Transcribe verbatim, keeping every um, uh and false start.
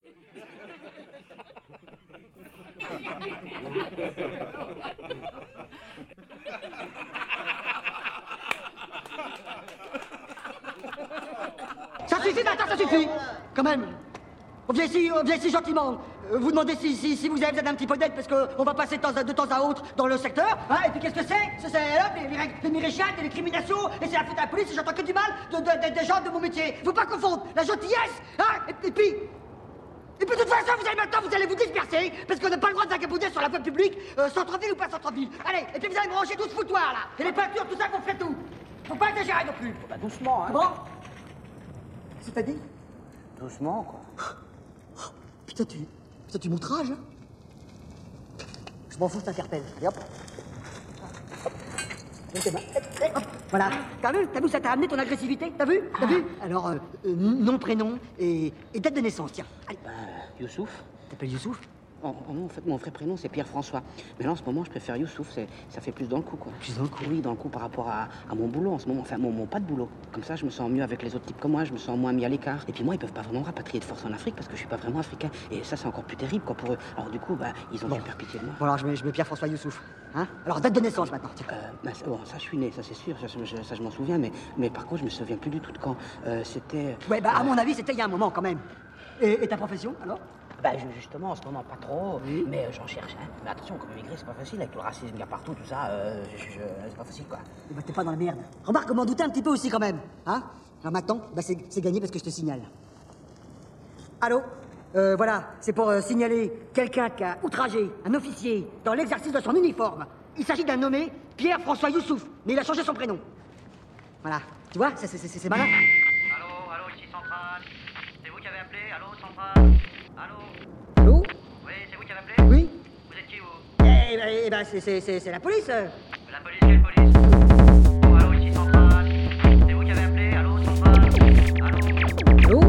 Ça suffit maintenant, ça suffit. Quand même. On vient ici, on vient ici gentiment. Euh, vous demandez si, si, si vous avez besoin d'un petit peu d'aide parce qu'on va passer de temps, à, de temps à autre dans le secteur. Hein, et puis qu'est-ce que c'est? C'est là, les, les, les miréchiates, les discriminations, et c'est la faute à la police et j'entends que du mal de, de, de, des gens de mon métier. Faut pas confondre la gentillesse, hein, et, et puis... Et puis de toute façon, vous allez maintenant, vous allez vous disperser, parce qu'on n'a pas le droit de vagabonder sur la voie publique, euh, centre-ville ou pas centre-ville. Allez, et puis vous allez brancher tout ce foutoir, là. Et les peintures, tout ça, vous faites tout. Faut pas exagérer non plus. Bah doucement, hein. Bon. C'est-à-dire? Doucement, quoi. Putain, tu... Putain, tu m'outrages, hein? Je m'en fous, je t'interpelle. Et hop. Hop. Hop. Voilà. T'as vu? T'as vu, ça t'a amené ton agressivité? T'as vu? T'as vu? Alors, euh, euh, nom, prénom et, et date de naissance, tiens. Allez. Bah, Youssouf. T'appelles Youssouf? Oh, oh non, en fait, mon vrai prénom, c'est Pierre-François. Mais là, en ce moment, je préfère Youssouf. C'est, ça fait plus dans le coup, quoi. Plus dans le coup? Oui, dans le coup par rapport à, à mon boulot en ce moment. Enfin, mon, mon pas de boulot. Comme ça, je me sens mieux avec les autres types comme moi. Je me sens moins mis à l'écart. Et puis moi, ils peuvent pas vraiment rapatrier de force en Afrique parce que je suis pas vraiment africain. Et ça, c'est encore plus terrible, quoi, pour eux. Alors du coup, bah, ils ont Bon. super pitié de moi. Bon, alors, je mets, je mets Pierre-François Youssouf. Hein? Alors, date de naissance, maintenant, tiens. Euh, bah, ça, bon, ça, je suis né, ça, c'est sûr. Ça, je, ça, je m'en souviens. Mais, mais par contre, je me souviens plus du tout de quand. Euh, c'était... Ouais, bah, à euh, mon avis, c'était il y a un moment, quand même. Et, et ta profession, alors? Bah ju- justement, en ce moment, pas trop, Oui. mais euh, j'en cherche. Hein. Mais attention, comme émigrer, c'est pas facile, avec le racisme qu'il y a partout, tout ça, euh, je- je- c'est pas facile, quoi. Eh ben, t'es pas dans la merde. Remarque, on m'en doutait un petit peu aussi, quand même. Hein? Alors maintenant, bah, c'est c'est gagné parce que je te signale. Allô? Euh, voilà, c'est pour euh, signaler quelqu'un qui a outragé un officier dans l'exercice de son uniforme. Il s'agit d'un nommé Pierre-François Youssouf, mais il a changé son prénom. Voilà, tu vois, c'est- c'est c'est- c'est malin. Allô, allô, ici Centrale. C'est vous qui avez appelé? Allô, Centrale? Allô? Allô? Oui, c'est vous qui avez appelé? Oui? Vous êtes qui, vous? Eh ben, eh ben, c'est- c'est c'est- c'est la police. euh. La police, quelle police? Oh, allô, ici Centrale. C'est vous qui avez appelé? Allô, Centrale? Allô? Allô?